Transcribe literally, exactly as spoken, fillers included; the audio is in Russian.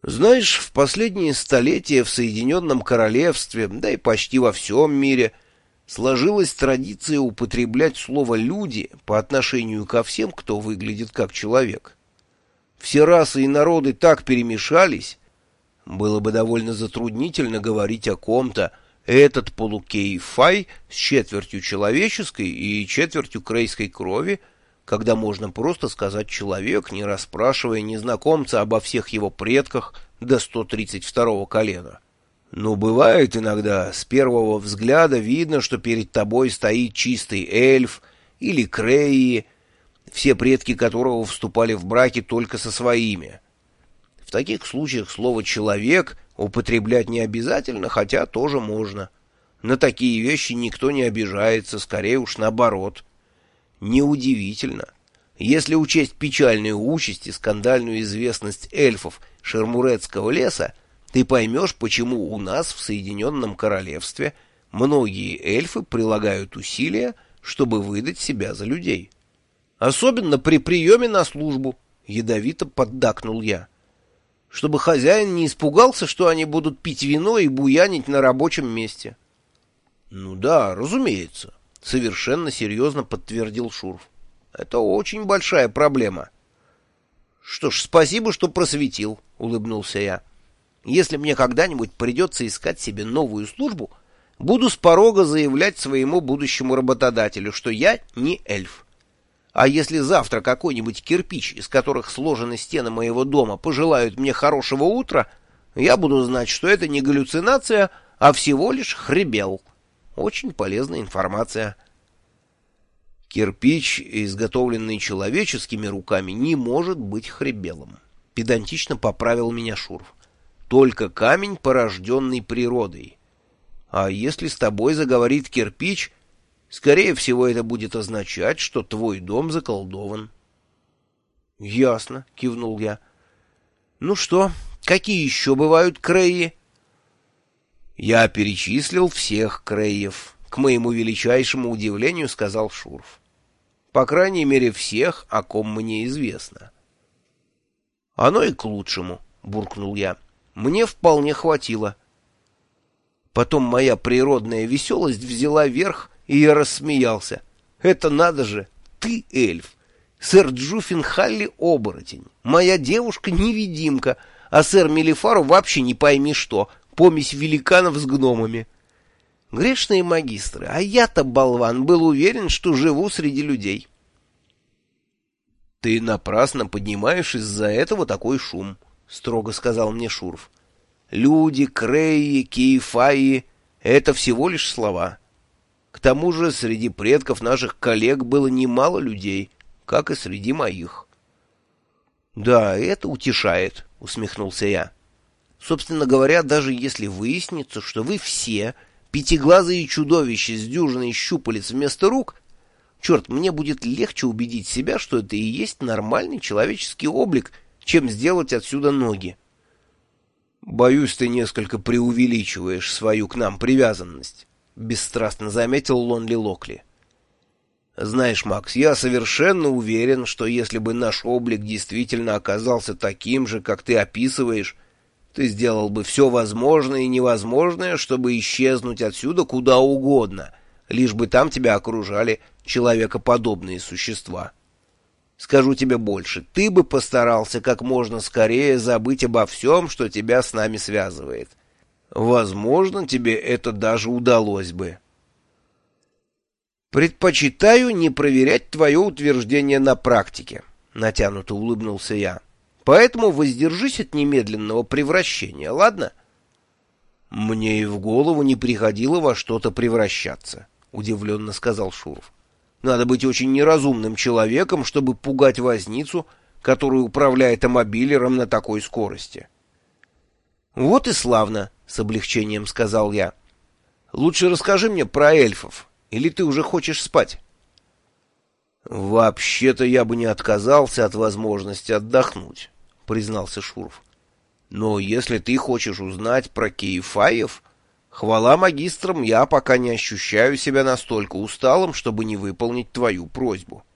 Знаешь, в последние столетия в Соединенном Королевстве, да и почти во всем мире, сложилась традиция употреблять слово «люди» по отношению ко всем, кто выглядит как человек. Все расы и народы так перемешались, было бы довольно затруднительно говорить о ком-то: этот полукей-фай с четвертью человеческой и четвертью крейской крови, когда можно просто сказать «человек», не расспрашивая незнакомца обо всех его предках до сто тридцать второго колена. Но бывает иногда, с первого взгляда видно, что перед тобой стоит чистый эльф или крейи, все предки которого вступали в браки только со своими. В таких случаях слово «человек» употреблять не обязательно, хотя тоже можно. На такие вещи никто не обижается, скорее уж наоборот. Неудивительно. Если учесть печальную участь и скандальную известность эльфов Шермуретского леса, ты поймешь, почему у нас в Соединенном Королевстве многие эльфы прилагают усилия, чтобы выдать себя за людей. Особенно при приеме на службу, ядовито поддакнул я. Чтобы хозяин не испугался, что они будут пить вино и буянить на рабочем месте. Ну да, разумеется, совершенно серьезно подтвердил Шурф. Это очень большая проблема. Что ж, спасибо, что просветил, улыбнулся я. Если мне когда-нибудь придется искать себе новую службу, буду с порога заявлять своему будущему работодателю, что я не эльф. А если завтра какой-нибудь кирпич, из которых сложены стены моего дома, пожелают мне хорошего утра, я буду знать, что это не галлюцинация, а всего лишь хребел. Очень полезная информация. Кирпич, изготовленный человеческими руками, не может быть хребелом. Педантично поправил меня Шурф. Только камень, порожденный природой. А если с тобой заговорит кирпич, скорее всего, это будет означать, что твой дом заколдован. — Ясно, — кивнул я. — Ну что, какие еще бывают креи? Я перечислил всех креев, к моему величайшему удивлению, сказал Шурф. По крайней мере, всех, о ком мне известно. — Оно и к лучшему, — буркнул я. Мне вполне хватило. Потом моя природная веселость взяла верх, и я рассмеялся. Это надо же, ты эльф, сэр Джуффин Халли оборотень, моя девушка-невидимка, а сэр Мелифару вообще не пойми что, помесь великанов с гномами. Грешные магистры, а я-то, болван, был уверен, что живу среди людей. Ты напрасно поднимаешь из-за этого такой шум, — строго сказал мне Шурф. Люди, креи, кейфаи — это всего лишь слова. К тому же среди предков наших коллег было немало людей, как и среди моих. — Да, это утешает, — усмехнулся я. Собственно говоря, даже если выяснится, что вы все пятиглазые чудовища с дюжиной щупалец вместо рук, черт, мне будет легче убедить себя, что это и есть нормальный человеческий облик, чем сделать отсюда ноги. Боюсь, ты несколько преувеличиваешь свою к нам привязанность, бесстрастно заметил Лонли Локли. Знаешь, Макс, я совершенно уверен, что если бы наш облик действительно оказался таким же, как ты описываешь, ты сделал бы все возможное и невозможное, чтобы исчезнуть отсюда куда угодно, лишь бы там тебя окружали человекоподобные существа. Скажу тебе больше, ты бы постарался как можно скорее забыть обо всем, что тебя с нами связывает. Возможно, тебе это даже удалось бы. Предпочитаю не проверять твое утверждение на практике, натянуто улыбнулся я. Поэтому воздержись от немедленного превращения, ладно? Мне и в голову не приходило во что-то превращаться, удивленно сказал Шурф. Надо быть очень неразумным человеком, чтобы пугать возницу, который управляет амобилером на такой скорости. — Вот и славно, — с облегчением сказал я. — Лучше расскажи мне про эльфов, или ты уже хочешь спать? — Вообще-то я бы не отказался от возможности отдохнуть, — признался Шурф. — Но если ты хочешь узнать про кейфаев... Хвала магистрам, я пока не ощущаю себя настолько усталым, чтобы не выполнить твою просьбу.